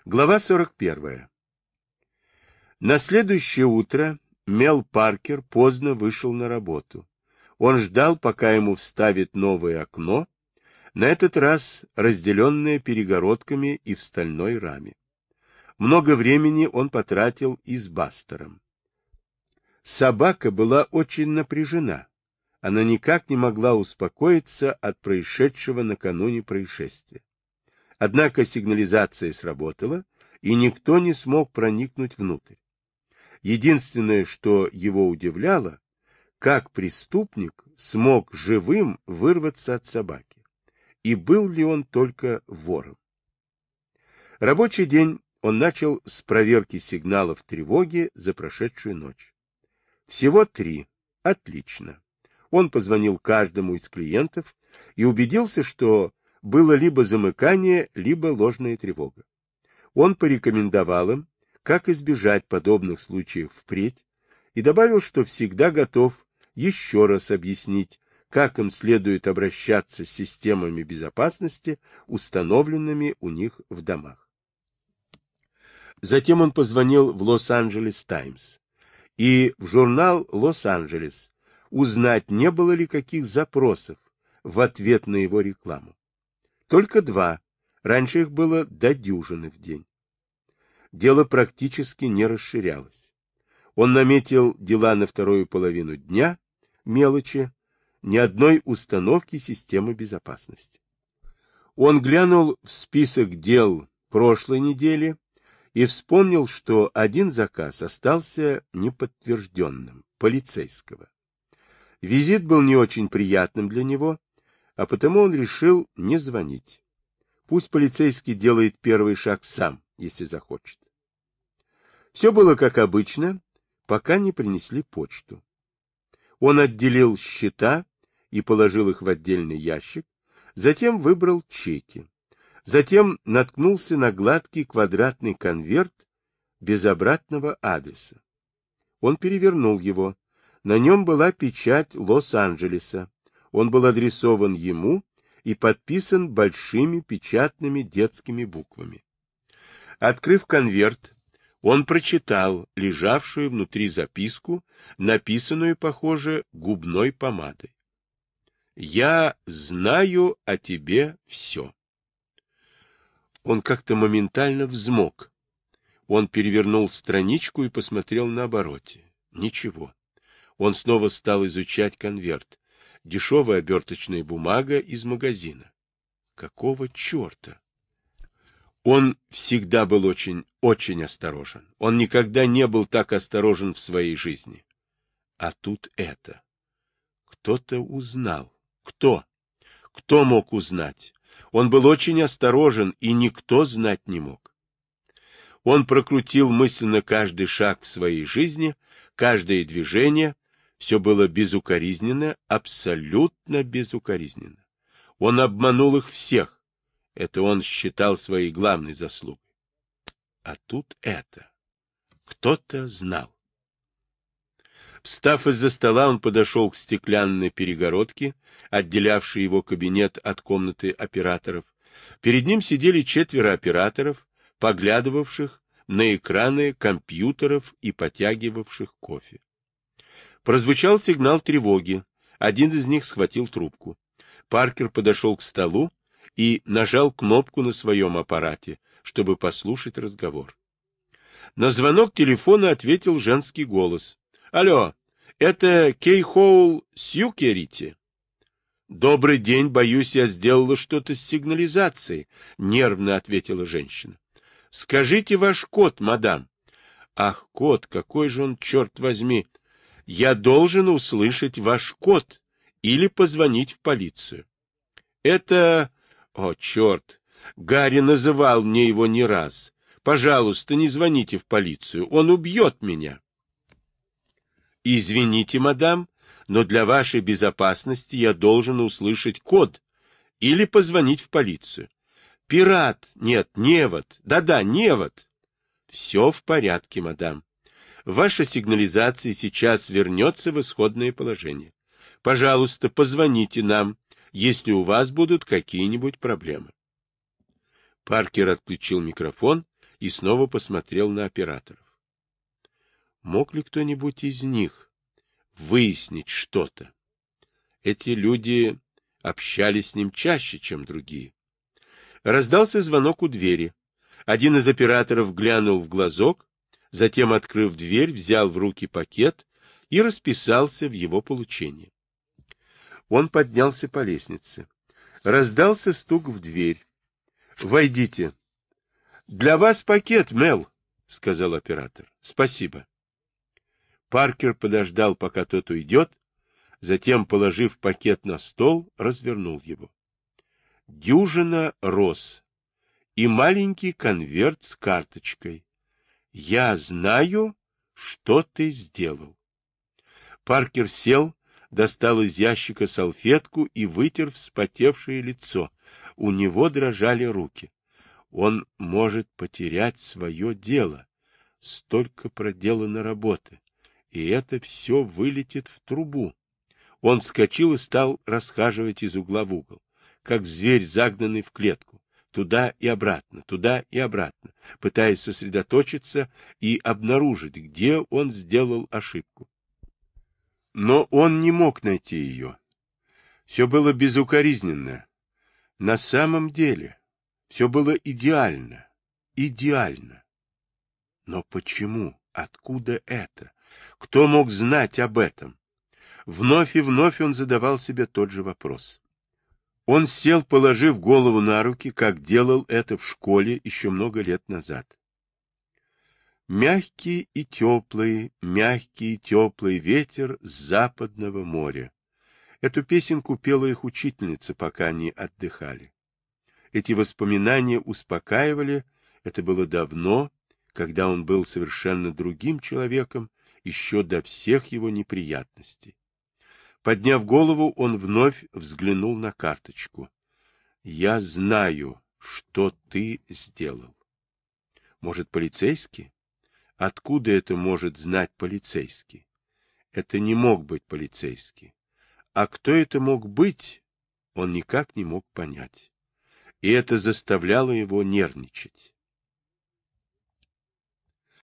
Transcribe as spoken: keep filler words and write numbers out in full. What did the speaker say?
Глава сорок первая. На следующее утро Мел Паркер поздно вышел на работу. Он ждал, пока ему вставят новое окно, на этот раз разделенное перегородками и в стальной раме. Много времени он потратил и с Бастером. Собака была очень напряжена. Она никак не могла успокоиться от происшедшего накануне происшествия. Однако сигнализация сработала, и никто не смог проникнуть внутрь. Единственное, что его удивляло, как преступник смог живым вырваться от собаки, и был ли он только вором. Рабочий день он начал с проверки сигналов тревоги за прошедшую ночь. Всего три. Отлично. Он позвонил каждому из клиентов и убедился, что было либо замыкание, либо ложная тревога. Он порекомендовал им, как избежать подобных случаев впредь, и добавил, что всегда готов еще раз объяснить, как им следует обращаться с системами безопасности, установленными у них в домах. Затем он позвонил в Лос-Анджелес Таймс и в журнал «Лос-Анджелес» узнать, не было ли каких запросов в ответ на его рекламу. Только два. Раньше их было до дюжины в день. Дело практически не расширялось. Он наметил дела на вторую половину дня, мелочи, ни одной установки системы безопасности. Он глянул в список дел прошлой недели и вспомнил, что один заказ остался неподтвержденным, полицейского. Визит был не очень приятным для него, а потому он решил не звонить. Пусть полицейский делает первый шаг сам, если захочет. Все было как обычно, пока не принесли почту. Он отделил счета и положил их в отдельный ящик, затем выбрал чеки. Затем наткнулся на гладкий квадратный конверт без обратного адреса. Он перевернул его. На нем была печать Лос-Анджелеса. Он был адресован ему и подписан большими печатными детскими буквами. Открыв конверт, он прочитал лежавшую внутри записку, написанную, похоже, губной помадой. «Я знаю о тебе все». Он как-то моментально взмок. Он перевернул страничку и посмотрел на обороте. Ничего. Он снова стал изучать конверт. Дешевая оберточная бумага из магазина. Какого черта? Он всегда был очень, очень осторожен. Он никогда не был так осторожен в своей жизни. А тут это. Кто-то узнал. Кто? Кто мог узнать? Он был очень осторожен, и никто знать не мог. Он прокрутил мысленно каждый шаг в своей жизни, каждое движение. Все было безукоризненно, абсолютно безукоризненно. Он обманул их всех. Это он считал своей главной заслугой. А тут это. Кто-то знал. Встав из-за стола, он подошел к стеклянной перегородке, отделявшей его кабинет от комнаты операторов. Перед ним сидели четверо операторов, поглядывавших на экраны компьютеров и потягивавших кофе. Прозвучал сигнал тревоги. Один из них схватил трубку. Паркер подошел к столу и нажал кнопку на своем аппарате, чтобы послушать разговор. На звонок телефона ответил женский голос. «Алло, это Кейхоул Сьюкерити?» «Добрый день, боюсь, я сделала что-то с сигнализацией», — нервно ответила женщина. «Скажите ваш код, мадам». «Ах, код, какой же он, черт возьми! Я должен услышать ваш код или позвонить в полицию». «Это... О, черт! Гарри называл мне его не раз. Пожалуйста, не звоните в полицию, он убьет меня». «Извините, мадам, но для вашей безопасности я должен услышать код или позвонить в полицию». «Пират! Нет, невод! Да-да, невод!» «Все в порядке, мадам. Ваша сигнализация сейчас вернется в исходное положение. Пожалуйста, позвоните нам, если у вас будут какие-нибудь проблемы». Паркер отключил микрофон и снова посмотрел на операторов. Мог ли кто-нибудь из них выяснить что-то? Эти люди общались с ним чаще, чем другие. Раздался звонок у двери. Один из операторов глянул в глазок, затем, открыв дверь, взял в руки пакет и расписался в его получении. Он поднялся по лестнице. Раздался стук в дверь. — Войдите. — Для вас пакет, Мел, — сказал оператор. — Спасибо. Паркер подождал, пока тот уйдет, затем, положив пакет на стол, развернул его. Дюжина роз и маленький конверт с карточкой. «Я знаю, что ты сделал». Паркер сел, достал из ящика салфетку и вытер вспотевшее лицо. У него дрожали руки. Он может потерять свое дело. Столько проделано работы, и это все вылетит в трубу. Он вскочил и стал расхаживать из угла в угол, как зверь, загнанный в клетку, туда и обратно, туда и обратно, пытаясь сосредоточиться и обнаружить, где он сделал ошибку. Но он не мог найти ее. Все было безукоризненно. На самом деле все было идеально, идеально. Но почему? Откуда это? Кто мог знать об этом? Вновь и вновь он задавал себе тот же вопрос. Он сел, положив голову на руки, как делал это в школе еще много лет назад. Мягкий и теплый, мягкий и теплый ветер с западного моря. Эту песенку пела их учительница, пока они отдыхали. Эти воспоминания успокаивали, это было давно, когда он был совершенно другим человеком, еще до всех его неприятностей. Подняв голову, он вновь взглянул на карточку. «Я знаю, что ты сделал». Может, полицейский? Откуда это может знать полицейский? Это не мог быть полицейский. А кто это мог быть, он никак не мог понять. И это заставляло его нервничать.